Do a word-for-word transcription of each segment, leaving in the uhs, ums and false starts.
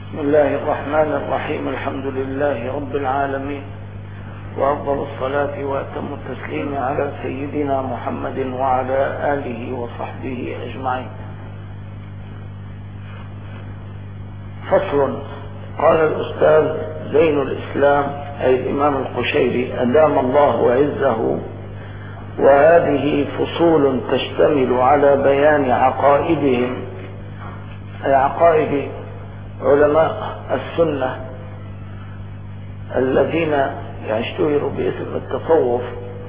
بسم الله الرحمن الرحيم. الحمد لله رب العالمين، وأفضل الصلاة وأتم التسليم على سيدنا محمد وعلى آله وصحبه أجمعين. فصل. قال الأستاذ زين الإسلام أي الإمام القشيري أدام الله عزه: وهذه فصول تشتمل على بيان عقائدهم، أي عقائد علماء السنة الذين يشتهروا باسم التصوف.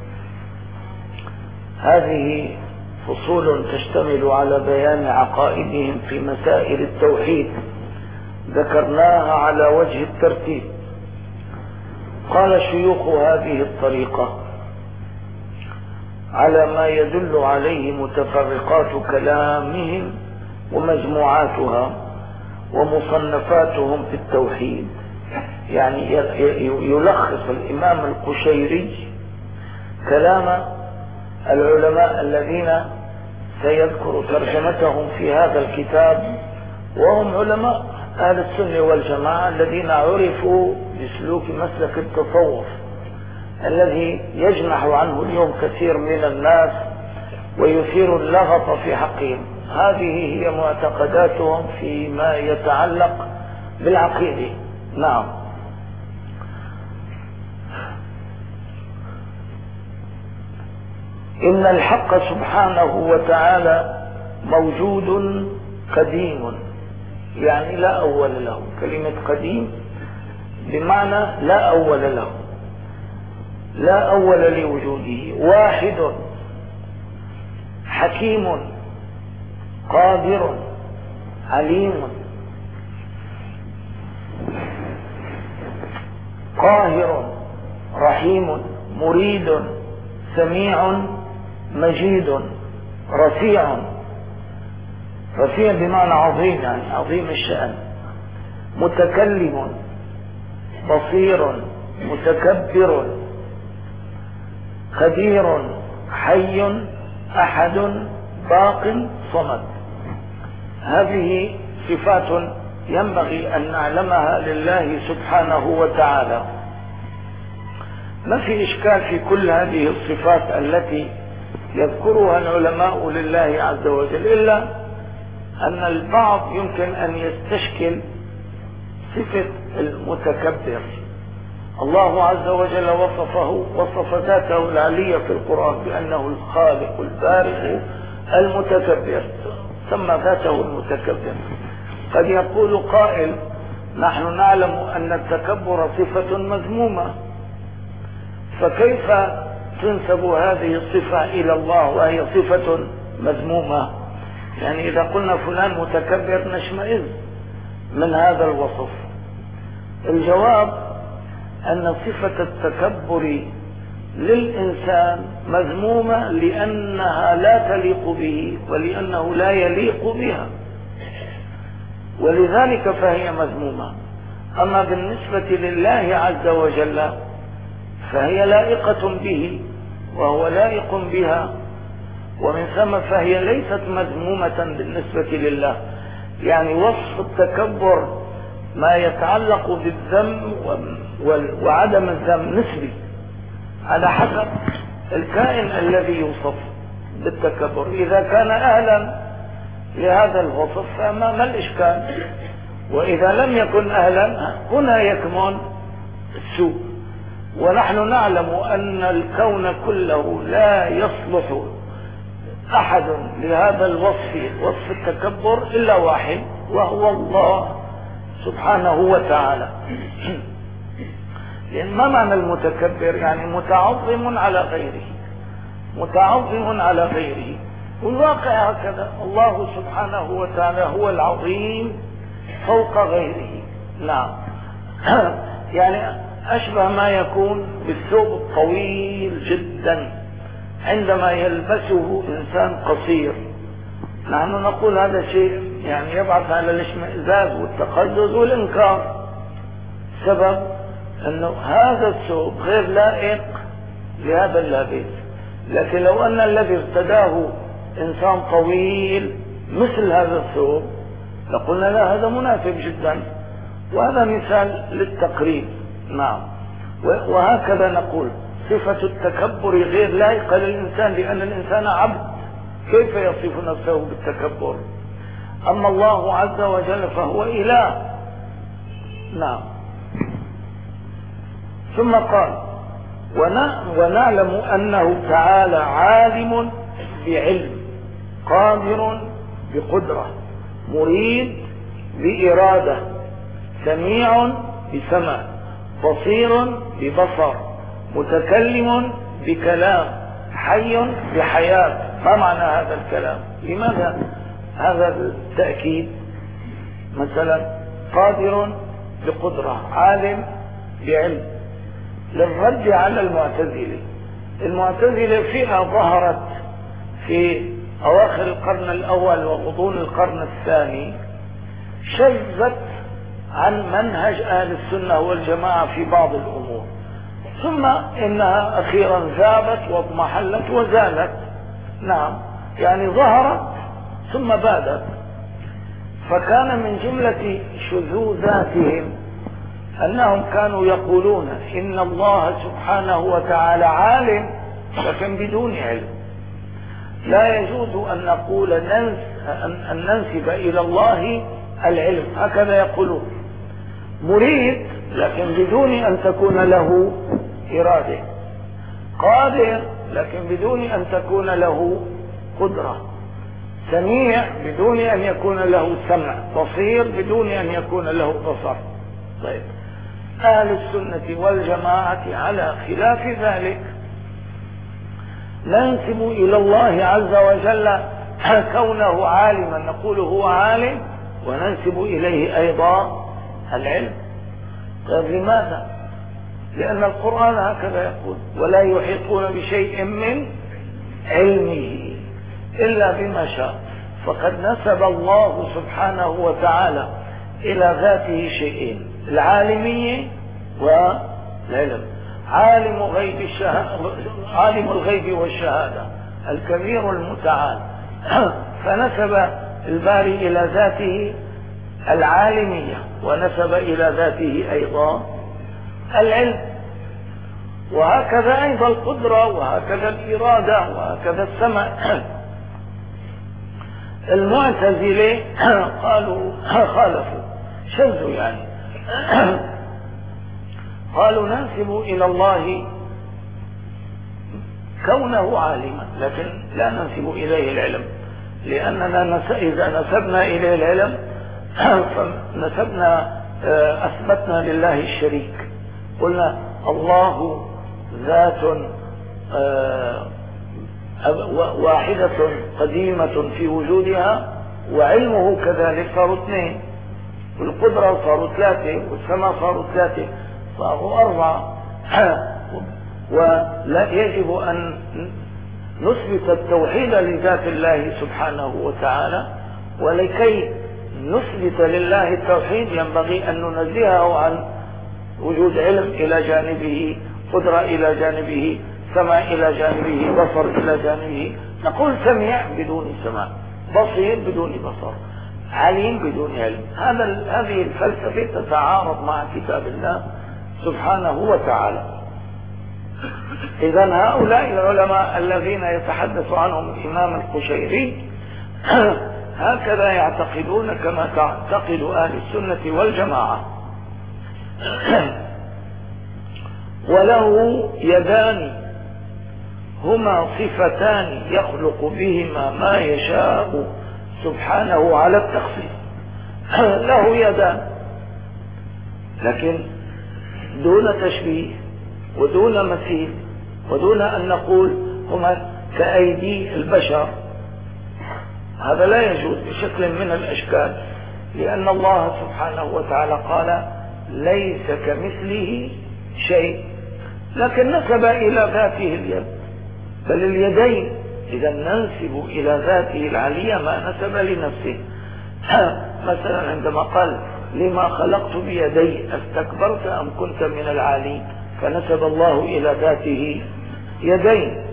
هذه فصول تشتمل على بيان عقائدهم في مسائل التوحيد، ذكرناها على وجه الترتيب. قال شيوخ هذه الطريقة على ما يدل عليه متفرقات كلامهم ومجموعاتها ومصنفاتهم في التوحيد. يعني يلخص الإمام القشيري كلام العلماء الذين سيذكر ترجمتهم في هذا الكتاب، وهم علماء أهل السنة والجماعة الذين عرفوا بسلوك مسلك التصوف الذي يجنح عنه اليوم كثير من الناس ويثير اللغط في حقهم. هذه هي معتقداتهم فيما يتعلق بالعقيدة. نعم. إن الحق سبحانه وتعالى موجود قديم، يعني لا أول له. كلمة قديم بمعنى لا أول له، لا أول لوجوده. واحد حكيم قادر عليم قاهر رحيم مريد سميع مجيد رفيع. رفيع بمعنى عظيم، يعني عظيم الشأن. متكلم بصير متكبر قدير حي أحد باق صمد. هذه صفات ينبغي أن نعلمها لله سبحانه وتعالى. ما في إشكال في كل هذه الصفات التي يذكرها العلماء لله عز وجل، إلا أن البعض يمكن أن يستشكل صفة المتكبر. الله عز وجل وصفه وصف ذاته العلية في القرآن بأنه الخالق البارئ المتكبر، سمى ذاته المتكبر. قد يقول قائل: نحن نعلم أن التكبر صفة مذمومة، فكيف تنسب هذه الصفة إلى الله وهي صفة مذمومة؟ يعني إذا قلنا فلان متكبر نشمئز من هذا الوصف. الجواب أن صفة التكبر للإنسان مذمومة لأنها لا تليق به ولأنه لا يليق بها، ولذلك فهي مذمومة. أما بالنسبة لله عز وجل فهي لائقة به وهو لائق بها، ومن ثم فهي ليست مذمومة بالنسبة لله. يعني وصف التكبر ما يتعلق بالذم وعدم الذم نسبي على حسب الكائن الذي يوصف بالتكبر. إذا كان أهلا لهذا الوصف فما الإشكال، وإذا لم يكن أهلا هنا يكمن السوء. ونحن نعلم أن الكون كله لا يصلح أحد لهذا الوصف، وصف التكبر، إلا واحد، وهو الله سبحانه وتعالى. لأن ما معنى المتكبر؟ يعني متعظم على غيره، متعظم على غيره. والواقع هكذا، الله سبحانه وتعالى هو العظيم فوق غيره. نعم. يعني أشبه ما يكون بالثوب الطويل جدا عندما يلبسه إنسان قصير. نحن نقول هذا شيء يعني يبعث على الاشمئزاز والتقزز والإنكار. سبب أنه هذا الثوب غير لائق لهذا اللابس. لكن لو أن الذي ارتداه إنسان طويل مثل هذا الثوب لقلنا لا، هذا مناسب جدا وهذا مثال للتقريب. نعم. وهكذا نقول صفة التكبر غير لائقة للإنسان، لأن الإنسان عبد، كيف يصف نفسه بالتكبر؟ أما الله عز وجل فهو إله. نعم. ثم قال ونعلم أنه تعالى عالم بعلم، قادر بقدرة، مريد بإرادة، سميع بسمع، بصير ببصر، متكلم بكلام، حي بحياة. ما معنى هذا الكلام؟ لماذا هذا التأكيد؟ مثلا قادر بقدرة، عالم بعلم، للرد على المعتزلة. المعتزلة فيها ظهرت في أواخر القرن الأول وغضون القرن الثاني، شذت عن منهج أهل السنة والجماعة في بعض الأمور، ثم إنها أخيرا ذابت واضمحلت وزالت. نعم، يعني ظهرت ثم بادت. فكان من جملة شذوذاتهم أنهم كانوا يقولون إن الله سبحانه وتعالى عالم لكن بدون علم. لا يجوز أن نقول أن ننسب إلى الله العلم، هكذا يقولون. مريد لكن بدون أن تكون له إرادة، قادر لكن بدون أن تكون له قدرة، سميع بدون أن يكون له سمع، بصير بدون أن يكون له بصر. طيب، أهل السنة والجماعة على خلاف ذلك، ننسب إلى الله عز وجل كونه عالما، نقول هو عالم، وننسب إليه أيضا العلم. طيب لماذا؟ لأن القرآن هكذا يقول: ولا يحيطون بشيء من علمه إلا بما شاء. فقد نسب الله سبحانه وتعالى إلى ذاته شيئين: العالمية والعلم. عالم غيب الشهادة، عالم الغيب والشهادة الكبير المتعال. فنسب الباري إلى ذاته العالمية، ونسب إلى ذاته أيضا العلم، وهكذا أيضا القدرة، وهكذا الإرادة، وهكذا السمع. المعتزلة قالوا خالفوا، شذوا يعني، قالوا ننسب إلى الله كونه عالما لكن لا ننسب إليه العلم، لأننا إذا نسبنا إليه العلم فنسبنا أثبتنا لله الشريك. قلنا الله ذات واحدة قديمة في وجودها، وعلمه كذلك، صاروا اثنين، والقدرة صاروا ثلاثة، والسماء صاروا ثلاثة، صاروا أربعة. ولا يجب أن نثبت التوحيد لذات الله سبحانه وتعالى، ولكي نثبت لله التوحيد ينبغي أن ننزهه عن وجود علم إلى جانبه، قدرة إلى جانبه، سمع إلى جانبه، بصر إلى جانبه. نقول سميع بدون سمع، بصير بدون بصر، عليم بدون علم. هذا هذه الفلسفة تتعارض مع كتاب الله سبحانه وتعالى. إذا هؤلاء العلماء الذين يتحدث عنهم الإمام القشيري هكذا يعتقدون كما تعتقد أهل السنة والجماعة. وله يدان هما صفتان يخلق بهما ما يشاء سبحانه على التخصيص. له يدان لكن دون تشبيه ودون مثيل، ودون أن نقول هما كأيدي البشر. هذا لا يجوز بشكل من الأشكال، لأن الله سبحانه وتعالى قال ليس كمثله شيء، لكن نسب إلى ذاته اليد، بل اليدين. إذا ننسب إلى ذاته العلية ما نسب لنفسه. مثلا عندما قال لما خلقت بيدي استكبرت أم كنت من العالين، فنسب الله إلى ذاته يدين.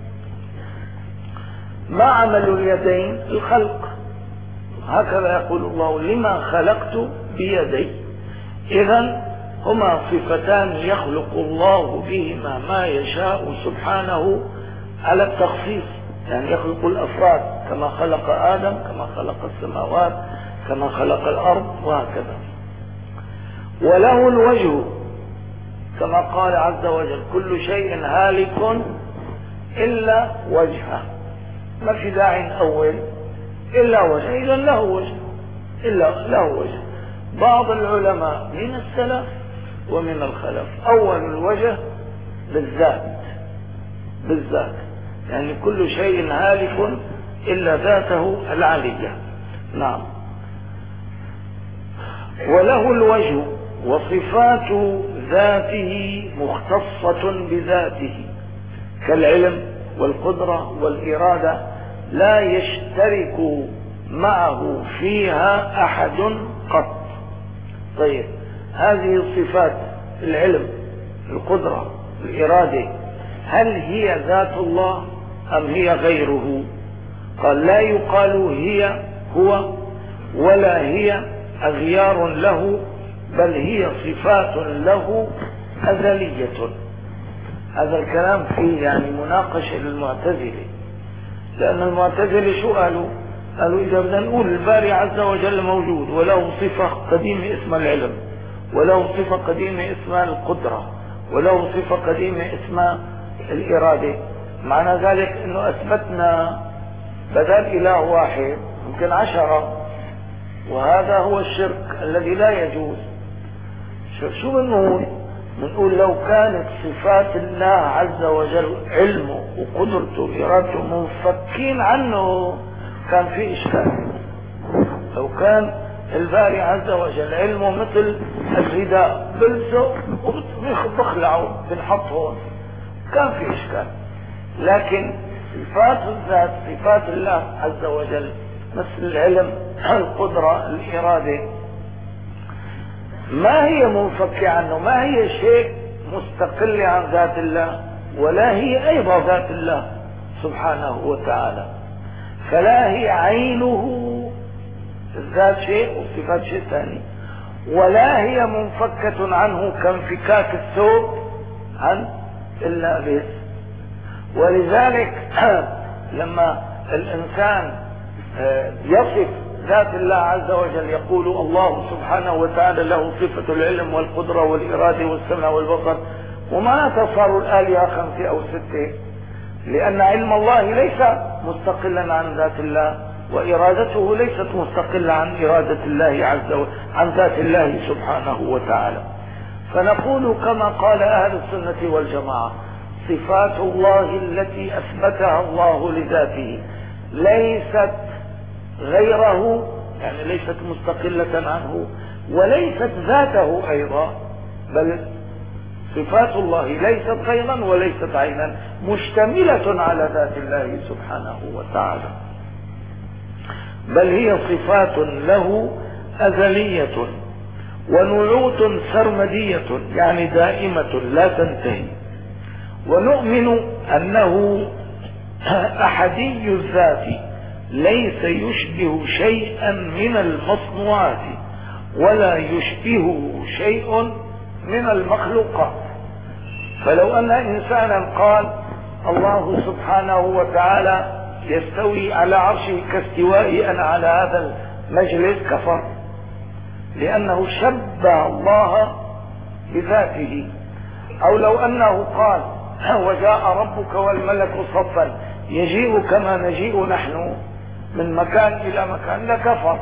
ما عمل اليدين؟ الخلق. هكذا يقول الله لما خلقت بيدي. إذن هما صفتان يخلق الله بهما ما يشاء سبحانه على التخصيص، يعني يخلق الأفراد كما خلق آدم، كما خلق السماوات، كما خلق الأرض، وهكذا. وله الوجه كما قال عز وجل: كل شيء هالك إلا وجهه. ما في داعي نأول إلا وجه، إذا له وجه، إلا له وجه. بعض العلماء من السلف ومن الخلف أول الوجه بالذات، بالذات يعني كل شيء هالك إلا ذاته العلية. نعم. وله الوجه وصفات ذاته مختصة بذاته كالعلم والقدرة والإرادة، لا يشترك معه فيها أحد قط. طيب، هذه الصفات العلم، القدرة، الإرادة، هل هي ذات الله أم هي غيره؟ قال: لا يقال هي هو ولا هي أغيار له، بل هي صفات له أزلية. هذا الكلام فيه يعني مناقشة للمعتزلة، لأن المعتزلة شو قالوا؟ قالوا إذا بدنا نقول الباري عز وجل موجود وله صفة قديمة اسمها العلم، وله صفة قديمة اسمها القدرة، وله صفة قديمة اسمها الإرادة، معنى ذلك أنه أثبتنا بدل إله واحد ممكن عشرة، وهذا هو الشرك الذي لا يجوز. شو بنقول؟ بنقول لو كانت صفات الله عز وجل علمه وقدرته وإرادته منفكين عنه كان في إشكال. لو كان الباري عز وجل علمه مثل الرداء بلسه وبخلعه بنحطه كان في إشكال، لكن صفات الذات، صفات الله عز وجل مثل العلم، القدرة، الإرادة، ما هي منفكة عنه، ما هي شيء مستقل عن ذات الله، ولا هي أيضا ذات الله سبحانه وتعالى. فلا هي عينه الذات شيء والصفات شيء ثاني، ولا هي منفكة عنه كانفكاك الثوب عن اللابس. ولذلك لما الإنسان يصف ذات الله عز وجل يقول الله سبحانه وتعالى له صفة العلم والقدرة والإرادة والسمع والبصر، وما تصار الآلهة خمسة أو ستة، لأن علم الله ليس مستقلا عن ذات الله، وإرادته ليست مستقلة عن إرادة الله عز وجل، عن ذات الله سبحانه وتعالى. فنقول كما قال أهل السنة والجماعة: صفات الله التي أثبتها الله لذاته ليست غيره، يعني ليست مستقلة عنه، وليست ذاته أيضا، بل صفات الله ليست غيرا وليست عينا، مشتملة على ذات الله سبحانه وتعالى، بل هي صفات له أزلية ونعوت سرمدية، يعني دائمة لا تنتهي. ونؤمن أنه أحدي الذات ليس يشبه شيئا من المصنوعات ولا يشبهه شيء من المخلوقات. فلو أن إنسانا قال الله سبحانه وتعالى يستوي على عرشه كاستوائي أنا على هذا المجلس، كفر، لأنه شبه الله بذاته. أو لو أنه قال وجاء ربك والملك صفا يجيء كما نجيء نحن من مكان إلى مكان، لكفر.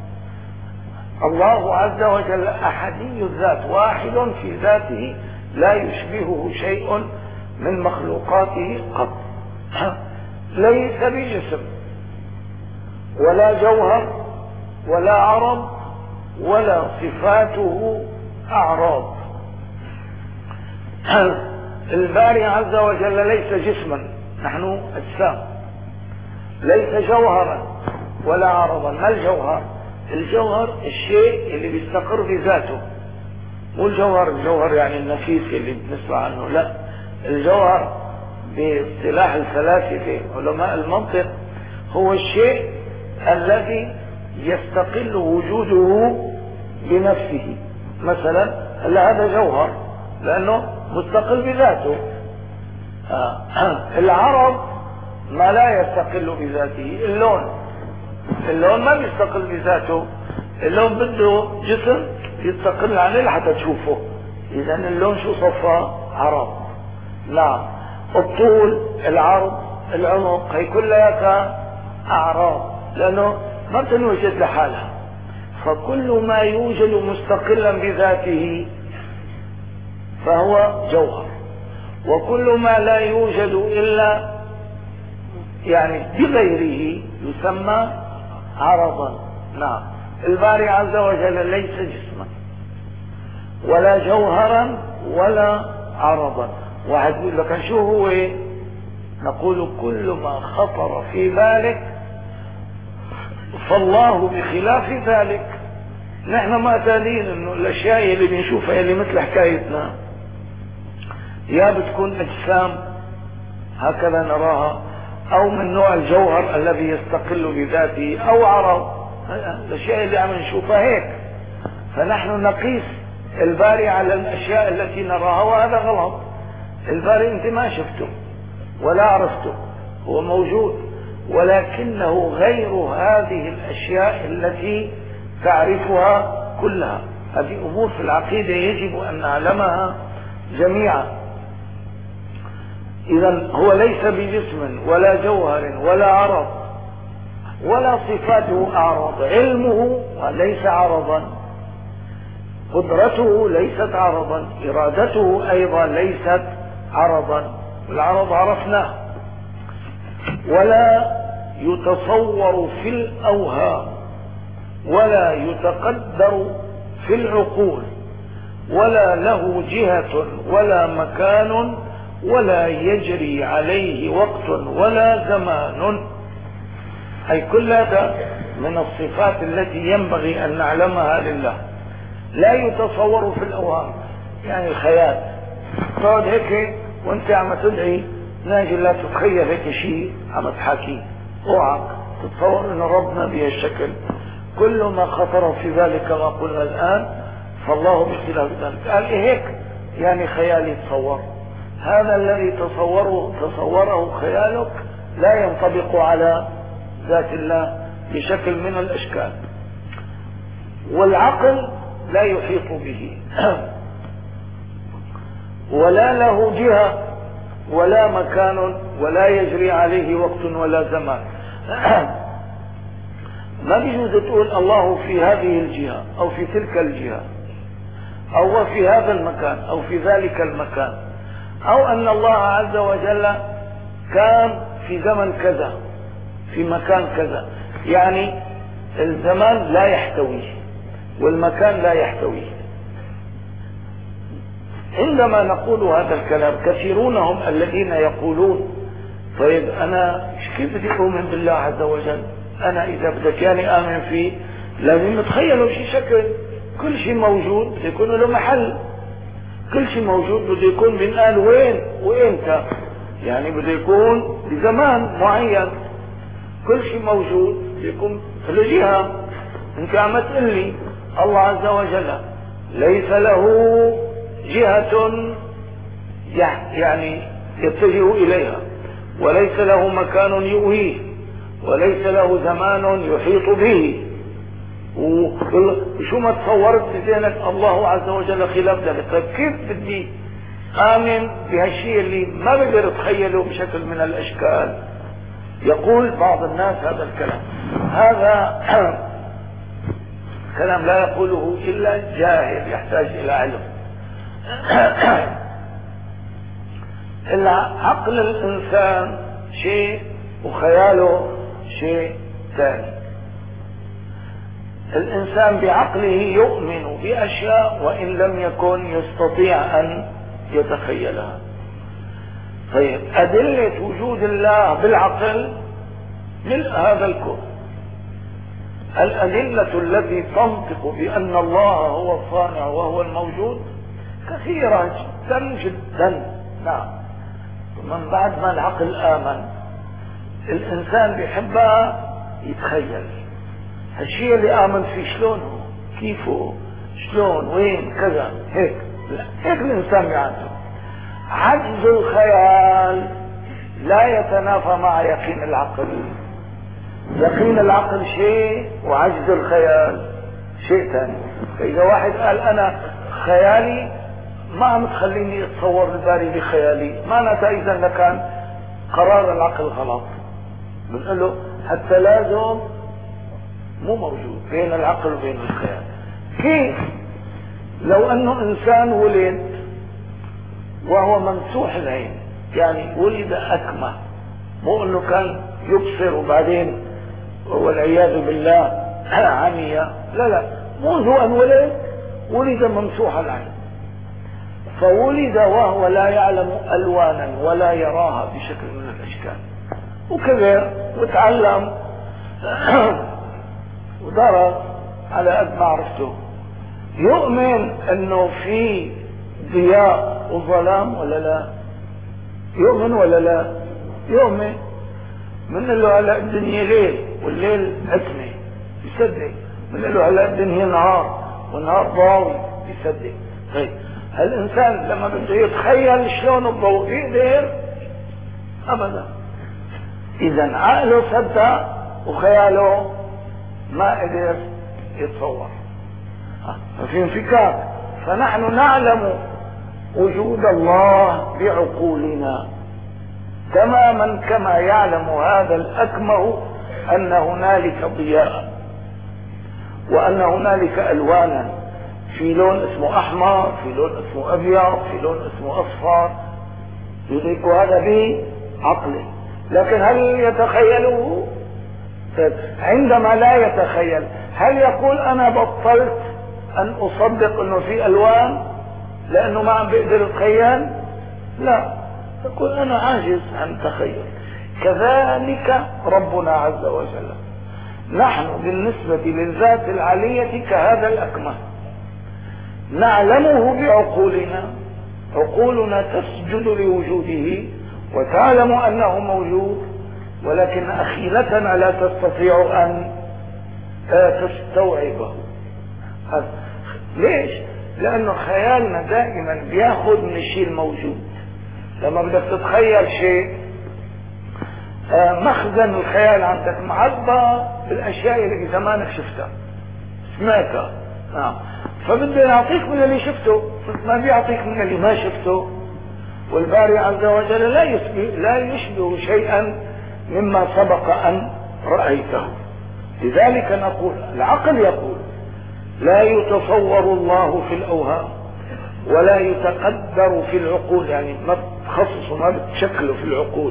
الله عز وجل أحدي الذات، واحد في ذاته لا يشبهه شيء من مخلوقاته قط، ليس بجسم ولا جوهر ولا عرض ولا صفاته أعراض. الباري عز وجل ليس جسما، نحن أجسام، ليس جوهرا ولا عرضا. ما الجوهر؟ الجوهر الشيء اللي بيستقر بذاته، مو الجوهر الجوهر يعني النفيس اللي بنسمع عنه، لا، الجوهر باصطلاح الفلاسفة علماء المنطق هو الشيء الذي يستقل وجوده بنفسه، مثلا هلا هذا جوهر لأنه مستقل بذاته. العرض ما لا يستقل بذاته. اللون اللون ما بيستقل بذاته، اللون بده جسم يستقل عليه لحتى تشوفه. إذا اللون شو صفى؟ عرض. نعم. الطول، العرض، العمق، هي كلها أعراض لأنه ما بتنوجد لحالها. فكل ما يوجد مستقلا بذاته فهو جوهر، وكل ما لا يوجد إلا يعني بغيره يسمى عرضا. نعم. الباري عز وجل ليس جسما ولا جوهرا ولا عرضا. واحد يقول لك شو هو؟ نقول كل ما خطر في بالك فالله بخلاف ذلك. نحن معتادين انه الاشياء اللي بنشوفها اللي مثل حكايتنا يا بتكون اجسام هكذا نراها، او من نوع الجوهر الذي يستقل بذاته، او عرض. الاشياء اللي عم نشوفها هيك، فنحن نقيس الباري على الاشياء التي نراها، وهذا غلط. الباري انت ما شفته ولا عرفته، هو موجود، ولكنه غير هذه الاشياء التي تعرفها كلها. هذه امور في العقيدة يجب ان نعلمها جميعا. اذا هو ليس بجسم ولا جوهر ولا عرض ولا صفاته اعراض. علمه ليس عرضا، قدرته ليست عرضا، ارادته ايضا ليست عرضا. العرض عرفناه. ولا يتصور في الاوهام ولا يتقدر في العقول، ولا له جهة ولا مكان، ولا يجري عليه وقت ولا زمان. أي كل هذا من الصفات التي ينبغي أن نعلمها لله. لا يتصور في الأوهام، يعني الخيال. تقعد هيك وانت عم تدعي ناجي لا تتخيل هيك شيء عم تحكي، اوعك تتصور ان ربنا بهالشكل. كل ما خطر في ذلك ما قلنا الآن فالله بخلاف ذلك. قال إيه هيك؟ يعني خيال يتصور. هذا الذي تصوره تصوره خيالك لا ينطبق على ذات الله بشكل من الأشكال. والعقل لا يحيط به ولا له جهة ولا مكان، ولا يجري عليه وقت ولا زمان. ما بيجوز تقول الله في هذه الجهة أو في تلك الجهة، أو في هذا المكان أو في ذلك المكان، أو أن الله عز وجل كان في زمن كذا في مكان كذا. يعني الزمان لا يحتويه والمكان لا يحتويه. عندما نقول هذا الكلام كثيرون هم الذين يقولون طيب أنا كيف بدي أؤمن بالله عز وجل؟ أنا إذا بدك يعني آمن فيه لازم نتخيله شيء شكل. كل شيء موجود بده يكون له محل، كل شيء موجود بده يكون بنقال وين وإمتى، يعني بده يكون بزمان معين. كل شيء موجود بده يكون له جهة. أنت عم تقول لي الله عز وجل ليس له جهة يعني يتجه إليها، وليس له مكان يؤويه، وليس له زمان يحيط به. وشو ما تصورت بذهنك الله عز وجل خلاف ذلك. طيب كيف بدي آمن بهالشيء اللي ما بقدر اتخيله بشكل من الأشكال؟ يقول بعض الناس هذا الكلام، هذا كلام لا يقوله إلا جاهل يحتاج إلى علم. عقل الإنسان شيء وخياله شيء ثاني. الإنسان بعقله يؤمن بأشياء وإن لم يكن يستطيع أن يتخيلها. طيب أدلة وجود الله بالعقل ملء هذا الكون. الأدلة التي تنطق بأن الله هو الصانع وهو الموجود كثيرة جدا جدا. نعم. ومن بعد ما العقل آمن الإنسان بيحبها يتخيل هالشيء اللي آمن فيه شلونه كيفه شلون وين كذا هيك. لا، هيك الانسان بيعجز. عجز الخيال لا يتنافى مع يقين العقل. يقين العقل شيء وعجز الخيال شيء ثاني. فاذا واحد قال انا خيالي ما عم تخليني اتصور الباري بخيالي، معناتها اذا لكان قرار العقل غلط. بنقول له التلازم مو موجود بين العقل وبين الخيال. كيف؟ لو انه انسان ولد وهو ممسوح العين، يعني ولد اكمه، مو انه كان يبصر وبعدين والعياذ بالله عمي، لا لا، منذ ان ولد ولد ممسوح العين، فولد وهو لا يعلم الوانا ولا يراها بشكل من الاشكال، وكبر وتعلم ودرس على قد ما عرفته. يؤمن انه في ضياء وظلام ولا لا؟ يؤمن ولا لا؟ يؤمن. من له هلا الدنيا ليل والليل عتمه يصدق، من له هلا الدنيا نهار والنهار ضاوي يصدق. طيب هالانسان لما بده يتخيل شلون الضوء يقدر؟ ابدا. اذا عقله صدق وخياله ما قدر يتصور. ففي انفكاك. فنحن نعلم وجود الله بعقولنا تماما كما يعلم هذا الأكمه أن هنالك ضياء وأن هنالك ألوانا، في لون اسمه أحمر، في لون اسمه أبيض، في لون اسمه أصفر، يدرك هذا بعقله. لكن هل يتخيله؟ عندما لا يتخيل هل يقول أنا بطلت أن أصدق أنه في ألوان لأنه ما عم بيقدر يتخيل؟ لا، يقول أنا عاجز عن التخيل. كذلك ربنا عز وجل. نحن بالنسبة للذات العلية كهذا الأكمه، نعلمه بعقولنا، عقولنا تسجد لوجوده وتعلم أنه موجود، ولكن أخيلتنا لا تستطيع أن تستوعبه. ليش؟ لأنه خيالنا دائما بياخذ من الشيء الموجود. لما بدك تتخيل شيء مخزن الخيال عندك معبى بالأشياء اللي زمانك شفتها سمعتها، نعم، فبده يعطيك من اللي شفته، ما بيعطيك من اللي ما شفته. والباري عز وجل لا يشبه لا يشبه شيئا مما سبق أن رأيته. لذلك نقول العقل يقول لا يتصور الله في الأوهام ولا يتقدر في العقول، يعني ما تخصصه ما بتشكله في العقول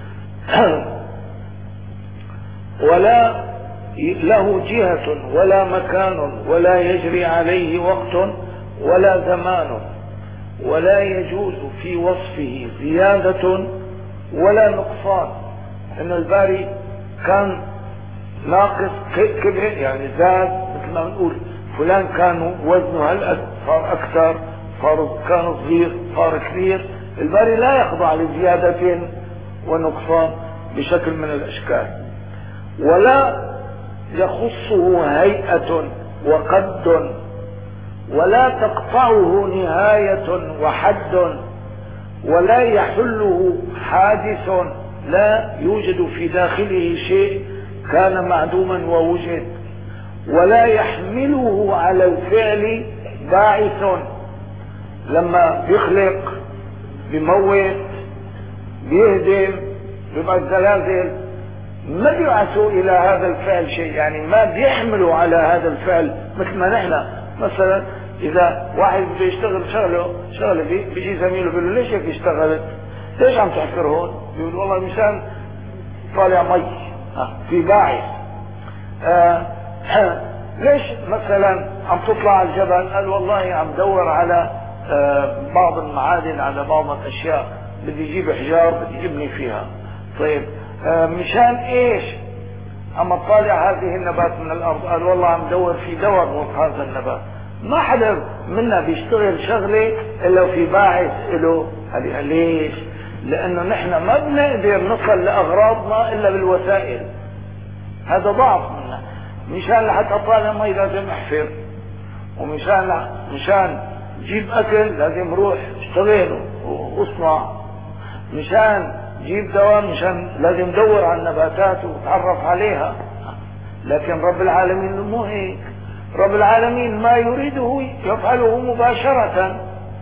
ولا له جهة ولا مكان ولا يجري عليه وقت ولا زمان ولا يجوز في وصفه زيادة ولا نقصان. ان الباري كان ناقص كبر، يعني زاد، مثل ما بنقول فلان كان وزنه هالقد صار اكثر، صار كان صغير صار كبير. الباري لا يخضع لزيادة ونقصان بشكل من الاشكال، ولا يخصه هيئة وقد، ولا تقطعه نهاية وحد، ولا يحله حادث، لا يوجد في داخله شيء كان معدوما ووجد، ولا يحمله على الفعل باعث. لما بيخلق بيموت بيهدم بيبقى الزلازل ما بيبعثوا الى هذا الفعل شيء، يعني ما بيحملوا على هذا الفعل. مثل ما نحن مثلا اذا واحد بده يشتغل شغله شغله بيجي زميله بيقول له ليش هيك اشتغلت؟ ليش عم تحفر هون؟ بيقول والله مشان طالع مي في باعث. آه ليش مثلا عم تطلع على الجبل؟ قال والله عم دور على آه بعض المعادن، على بعض الاشياء، بدي يجيب حجار بدي يبني فيها. طيب آه مشان ايش عم تطالع هذه النبات من الارض؟ قال والله عم دور في دواء ضد هذا النبات. ما حدا منا بيشتغل شغله الا في باعث له. ليش؟ لانه نحن ما بنقدر نصل لاغراضنا الا بالوسائل. هذا ضعف منا. مشان لحتى اطالع مي لازم احفر، ومشان مشان جيب اكل لازم روح اشتغل واصنع، مشان جيب دواء مشان لازم دور على النباتات وتعرف عليها. لكن رب العالمين مو هيك، رب العالمين ما يريده يفعله مباشرة،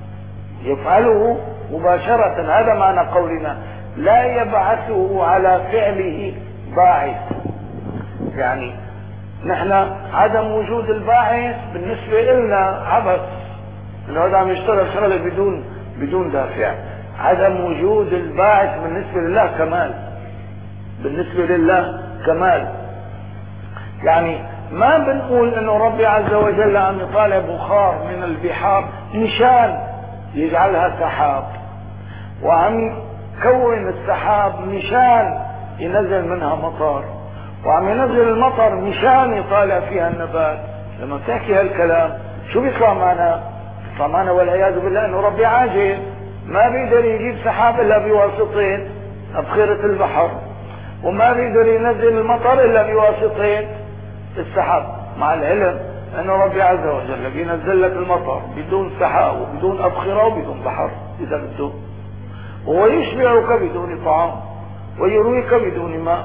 يفعله مباشرة. هذا معنى قولنا لا يبعثه على فعله باعث. يعني نحن عدم وجود الباعث بالنسبة لنا عبث، انه هذا عم يشتغل شغله بدون بدون دافع. عدم وجود الباعث بالنسبة لله كمال، بالنسبة لله كمال. يعني ما بنقول انه ربي عز وجل عم يطالع بخار من البحار مشان يجعلها سحاب، وعم يكون السحاب مشان ينزل منها مطر، وعم ينزل المطر مشان يطالع فيها النبات. لما بتحكي هالكلام شو بيطلع معنا؟ بيطلع معنا والعياذ بالله انه ربي عاجز، ما بيقدر يجيب سحاب الا بواسطين ابخرة البحر، وما بيقدر ينزل المطر الا بواسطين السحاب. مع العلم انه ربي عز وجل بينزل لك المطر بدون سحاب وبدون ابخرة وبدون بحر اذا بده، وهو يشبعك بدون طعام ويرويك بدون ماء.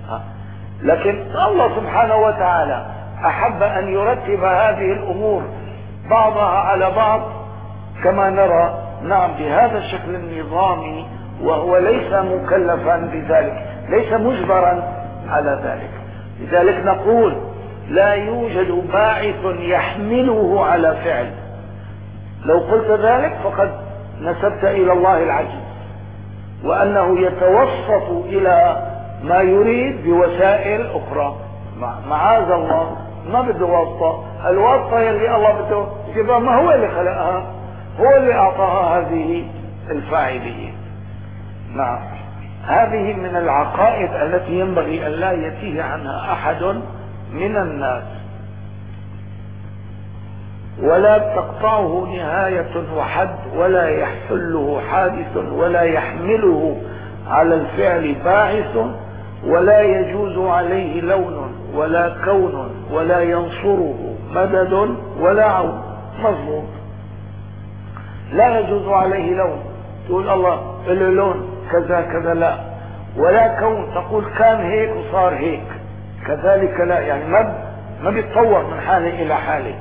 لكن الله سبحانه وتعالى احب ان يرتب هذه الامور بعضها على بعض كما نرى، نعم، بهذا الشكل النظامي، وهو ليس مكلفا بذلك، ليس مجبرا على ذلك. لذلك نقول لا يوجد باعث يحمله على فعل. لو قلت ذلك فقد نسبت الى الله العجز، وانه يتوسط الى ما يريد بوسائل اخرى. معاذ الله، ما بده واسطة. الواسطة يلي الله بده يجيبها ما هو اللي خلقها، هو اللي اعطاها هذه الفاعلية. نعم، هذه من العقائد التي ينبغي ان لا يتيه عنها احد من الناس، ولا تقطعه نهاية وحد، ولا يحله حادث، ولا يحمله على الفعل باعث، ولا يجوز عليه لون ولا كون، ولا ينصره مدد ولا عون. مظبوط، لا يجوز عليه لون، تقول الله له لون كذا كذا، لا. ولا كون، تقول كان هيك وصار هيك، كذلك لا. يعني ما ما بيتطور من حاله الى حاله.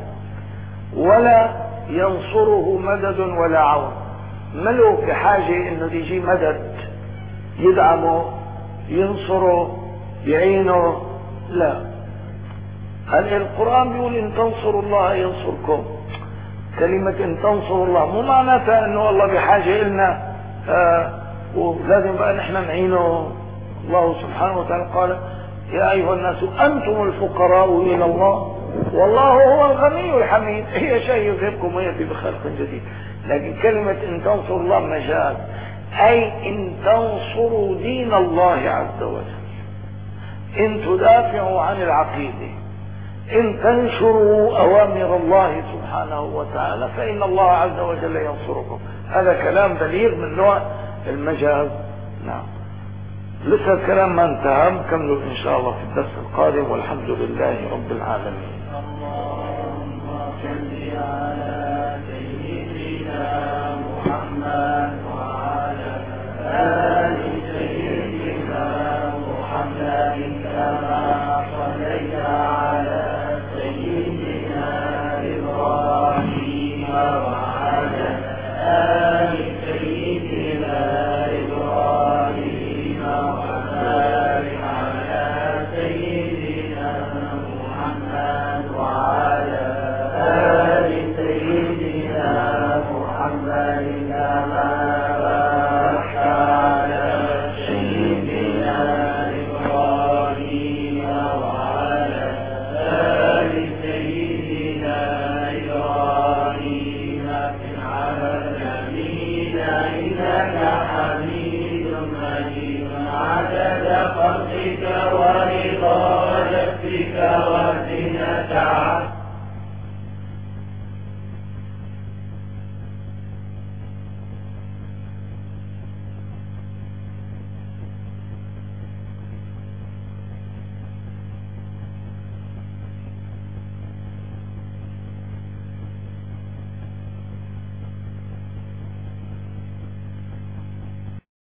ولا ينصره مدد ولا عون، ملو بحاجة انه يجي مدد يدعمه ينصره يعينه، لا. هل القرآن بيقول ان تنصروا الله ينصركم؟ كلمة ان تنصروا الله مو معناتها انه الله بحاجة النا آه ولازم بقى نحن نعينه. الله سبحانه وتعالى قال يا ايها الناس انتم الفقراء الى الله والله هو الغني الحميد، هي شيء يذهبكم ويأتي بخلق جديد. لكن كلمة ان تنصروا الله مجاز، اي ان تنصروا دين الله عز وجل، ان تدافعوا عن العقيدة، ان تنشروا اوامر الله سبحانه وتعالى، فان الله عز وجل ينصركم. هذا كلام بليغ من نوع المجاز. نعم، لسه الكلام ما انتهى، نكمله ان شاء الله في الدرس القادم، والحمد لله رب العالمين. اللهم صل على سيدنا محمد وعلى آل سيدنا محمد كما صليت على سيدنا إبراهيم وعلى آل سيدنا إبراهيم وبارك على سيدنا محمد وعلى آل سيدنا محمد كما باركت على سيدنا إبراهيم وعلى آل سيدنا إبراهيم في العالمين إنك حميد مجيد. عدد خلقك ورضا نفسك وزنة